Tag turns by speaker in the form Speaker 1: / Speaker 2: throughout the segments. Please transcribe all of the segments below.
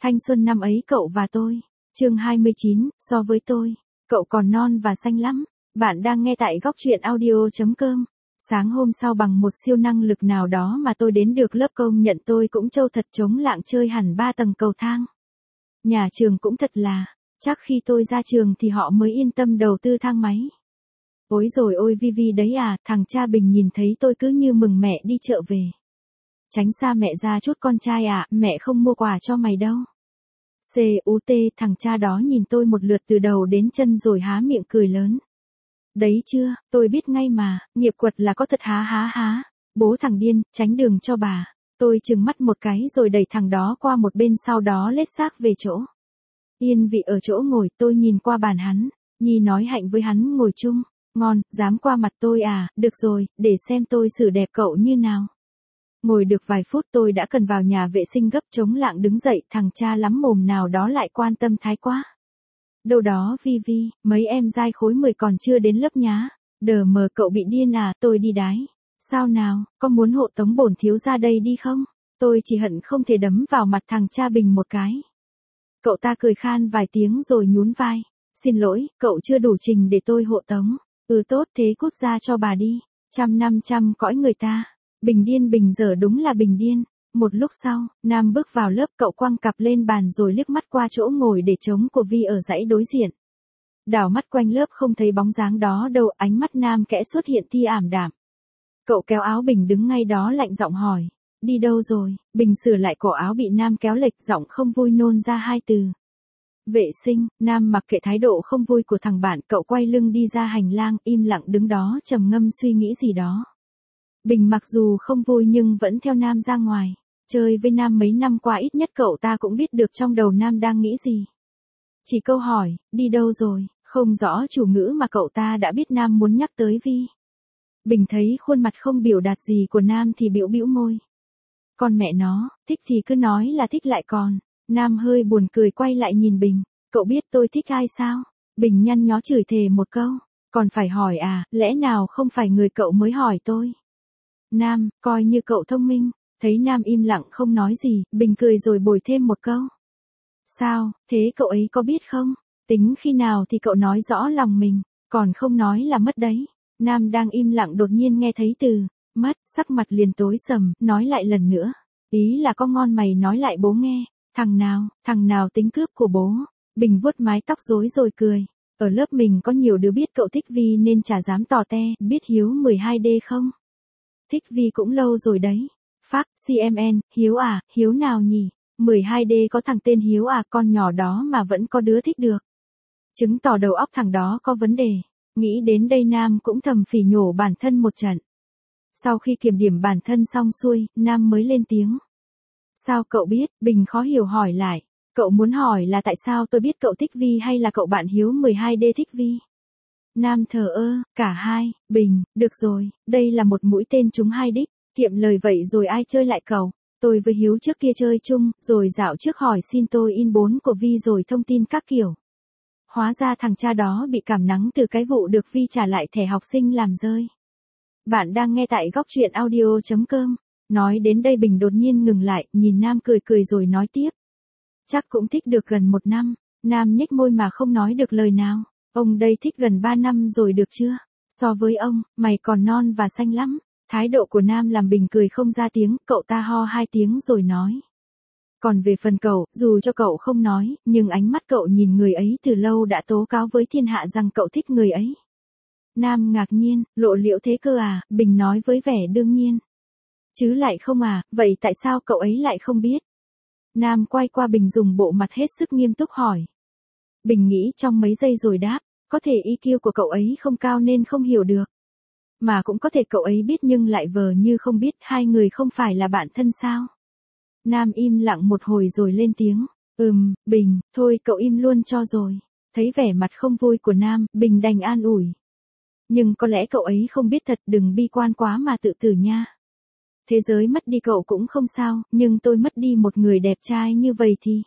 Speaker 1: Thanh xuân năm ấy cậu và tôi. Chương 29, so với tôi, cậu còn non và xanh lắm. Bạn đang nghe tại góc truyện audio.com. Sáng hôm sau bằng một siêu năng lực nào đó mà tôi đến được lớp công nhận tôi cũng trâu thật chống lạng chơi hẳn 3 tầng cầu thang. Nhà trường cũng thật là, chắc khi tôi ra trường thì họ mới yên tâm đầu tư thang máy. Ôi rồi ôi Vivi đấy à, thằng cha Bình nhìn thấy tôi cứ như mừng mẹ đi chợ về. Tránh xa mẹ ra chút con trai à, mẹ không mua quà cho mày đâu. CUT, thằng cha đó nhìn tôi một lượt từ đầu đến chân rồi há miệng cười lớn. Đấy chưa, tôi biết ngay mà, nghiệp quật là có thật há. Bố thằng điên, tránh đường cho bà. Tôi trừng mắt một cái rồi đẩy thằng đó qua một bên, sau đó lết xác về chỗ. Yên vị ở chỗ ngồi, tôi nhìn qua bàn hắn. Nhi nói hạnh với hắn ngồi chung. Ngon, dám qua mặt tôi à, được rồi, để xem tôi xử đẹp cậu như nào. Ngồi được vài phút tôi đã cần vào nhà vệ sinh gấp, chống lạng đứng dậy, thằng cha lắm mồm nào đó lại quan tâm thái quá. Đâu đó Vivi, mấy em giai khối 10 còn chưa đến lớp nhá. Đờ mờ cậu bị điên à, tôi đi đái. Sao nào, có muốn hộ tống bổn thiếu ra đây đi không? Tôi chỉ hận không thể đấm vào mặt thằng cha Bình một cái. Cậu ta cười khan vài tiếng rồi nhún vai. Xin lỗi, cậu chưa đủ trình để tôi hộ tống. Tốt thế cút ra cho bà đi. Trăm năm trăm cõi người ta. Bình điên Bình dở đúng là Bình điên. Một lúc sau, Nam bước vào lớp, cậu quăng cặp lên bàn rồi liếc mắt qua chỗ ngồi để trống của Vi ở dãy đối diện. Đảo mắt quanh lớp không thấy bóng dáng đó đâu, ánh mắt Nam kẽ xuất hiện tia ảm đạm. Cậu kéo áo Bình đứng ngay đó lạnh giọng hỏi. Đi đâu rồi? Bình sửa lại cổ áo bị Nam kéo lệch, giọng không vui nôn ra hai từ. Vệ sinh. Nam mặc kệ thái độ không vui của thằng bạn, cậu quay lưng đi ra hành lang, im lặng đứng đó trầm ngâm suy nghĩ gì đó. Bình mặc dù không vui nhưng vẫn theo Nam ra ngoài. Chơi với Nam mấy năm qua ít nhất cậu ta cũng biết được trong đầu Nam đang nghĩ gì. Chỉ câu hỏi, đi đâu rồi, không rõ chủ ngữ mà cậu ta đã biết Nam muốn nhắc tới Vi. Bình thấy khuôn mặt không biểu đạt gì của Nam thì bĩu bĩu môi. Con mẹ nó, thích thì cứ nói là thích lại còn. Nam hơi buồn cười quay lại nhìn Bình. Cậu biết tôi thích ai sao? Bình nhăn nhó chửi thề một câu. Còn phải hỏi à, lẽ nào không phải người cậu mới hỏi tôi? Nam, coi như cậu thông minh. Thấy Nam im lặng không nói gì, Bình cười rồi bồi thêm một câu. Sao, thế cậu ấy có biết không? Tính khi nào thì cậu nói rõ lòng mình, còn không nói là mất đấy. Nam đang im lặng đột nhiên nghe thấy từ mất, sắc mặt liền tối sầm, nói lại lần nữa. Ý là có ngon mày nói lại bố nghe. Thằng nào tính cướp của bố. Bình vuốt mái tóc rối rồi cười. Ở lớp mình có nhiều đứa biết cậu thích Vi nên chả dám tỏ te, biết Hiếu 12D không? Thích Vi cũng lâu rồi đấy. Phác, CMN, Hiếu à, Hiếu nào nhỉ? 12D có thằng tên Hiếu à, con nhỏ đó mà vẫn có đứa thích được. Chứng tỏ đầu óc thằng đó có vấn đề. Nghĩ đến đây Nam cũng thầm phỉ nhổ bản thân một trận. Sau khi kiểm điểm bản thân xong xuôi, Nam mới lên tiếng. Sao cậu biết? Bình khó hiểu hỏi lại. Cậu muốn hỏi là tại sao tôi biết cậu thích Vi hay là cậu bạn Hiếu 12D thích Vi? Nam thờ ơ, cả hai. Bình, được rồi, đây là một mũi tên trúng hai đích. Kiệm lời vậy rồi ai chơi lại cậu? Tôi với Hiếu trước kia chơi chung, rồi dạo trước hỏi xin tôi in 4 của Vi rồi thông tin các kiểu. Hóa ra thằng cha đó bị cảm nắng từ cái vụ được Vi trả lại thẻ học sinh làm rơi. Bạn đang nghe tại góc truyện audio.com. Nói đến đây Bình đột nhiên ngừng lại, nhìn Nam cười cười rồi nói tiếp. Chắc cũng thích được gần 1 năm. Nam nhếch môi mà không nói được lời nào. Ông đây thích gần 3 năm rồi được chưa? So với ông, mày còn non và xanh lắm. Thái độ của Nam làm Bình cười không ra tiếng, cậu ta ho 2 tiếng rồi nói. Còn về phần cậu, dù cho cậu không nói, nhưng ánh mắt cậu nhìn người ấy từ lâu đã tố cáo với thiên hạ rằng cậu thích người ấy. Nam ngạc nhiên, lộ liễu thế cơ à, Bình nói với vẻ đương nhiên. Chứ lại không à, vậy tại sao cậu ấy lại không biết? Nam quay qua Bình dùng bộ mặt hết sức nghiêm túc hỏi. Bình nghĩ trong mấy giây rồi đáp, có thể EQ của cậu ấy không cao nên không hiểu được. Mà cũng có thể cậu ấy biết nhưng lại vờ như không biết, hai người không phải là bạn thân sao? Nam im lặng một hồi rồi lên tiếng. Bình, thôi cậu im luôn cho rồi. Thấy vẻ mặt không vui của Nam, Bình đành an ủi. Nhưng có lẽ cậu ấy không biết thật, đừng bi quan quá mà tự tử nha. Thế giới mất đi cậu cũng không sao, nhưng tôi mất đi một người đẹp trai như vậy thì...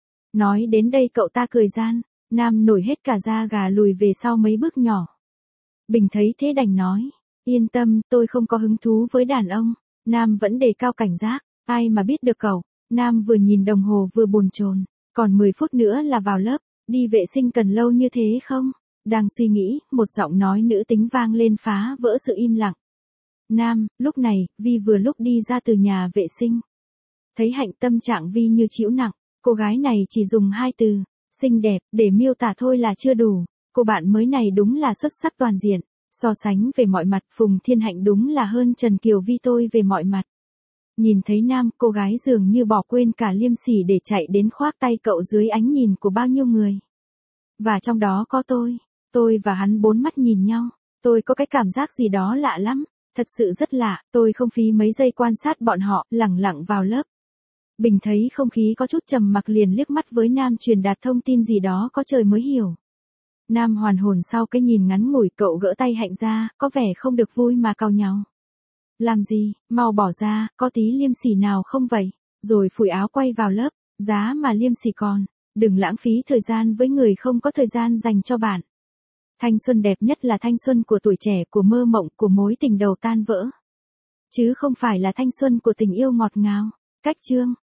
Speaker 1: Nói đến đây cậu ta cười gian, Nam nổi hết cả da gà lùi về sau mấy bước nhỏ. Bình thấy thế đành nói, yên tâm, tôi không có hứng thú với đàn ông. Nam vẫn đề cao cảnh giác, ai mà biết được cậu. Nam vừa nhìn đồng hồ vừa bồn chồn, còn 10 phút nữa là vào lớp, đi vệ sinh cần lâu như thế không? Đang suy nghĩ, một giọng nói nữ tính vang lên phá vỡ sự im lặng. Nam, lúc này, Vi vừa lúc đi ra từ nhà vệ sinh. Thấy Hạnh tâm trạng Vi như chịu nặng, cô gái này chỉ dùng 2 từ, xinh đẹp, để miêu tả thôi là chưa đủ. Cô bạn mới này đúng là xuất sắc toàn diện, so sánh về mọi mặt Phùng Thiên Hạnh đúng là hơn Trần Kiều Vi tôi về mọi mặt. Nhìn thấy Nam, cô gái dường như bỏ quên cả liêm sỉ để chạy đến khoác tay cậu dưới ánh nhìn của bao nhiêu người. Và trong đó có tôi và hắn bốn mắt nhìn nhau, tôi có cái cảm giác gì đó lạ lắm, thật sự rất lạ, tôi không phí mấy giây quan sát bọn họ, lẳng lặng vào lớp. Bình thấy không khí có chút trầm mặc liền liếc mắt với Nam truyền đạt thông tin gì đó có trời mới hiểu. Nam hoàn hồn sau cái nhìn ngắn ngủi, cậu gỡ tay Hạnh ra, có vẻ không được vui mà cau nhau. Làm gì, mau bỏ ra, có tí liêm sỉ nào không vậy? Rồi phủi áo quay vào lớp, giá mà liêm sỉ còn, đừng lãng phí thời gian với người không có thời gian dành cho bạn. Thanh xuân đẹp nhất là thanh xuân của tuổi trẻ, của mơ mộng, của mối tình đầu tan vỡ. Chứ không phải là thanh xuân của tình yêu ngọt ngào. Cách chương